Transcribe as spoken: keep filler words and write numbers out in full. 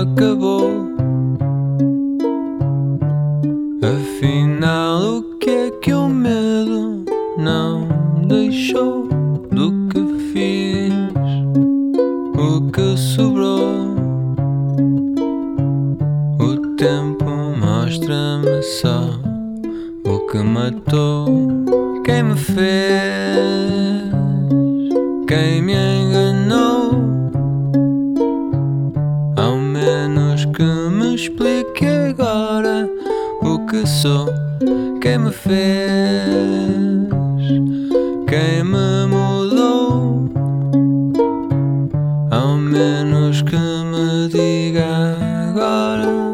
acabou. Afinal, o que é que o medo não deixou? Do que fiz, o que sobrou? O tempo mostra-me só o que matou. Quem me fez, quem me enganou. Ao menos que me explique agora o que sou. Quem me fez, quem me mudou. Ao menos que me diga agora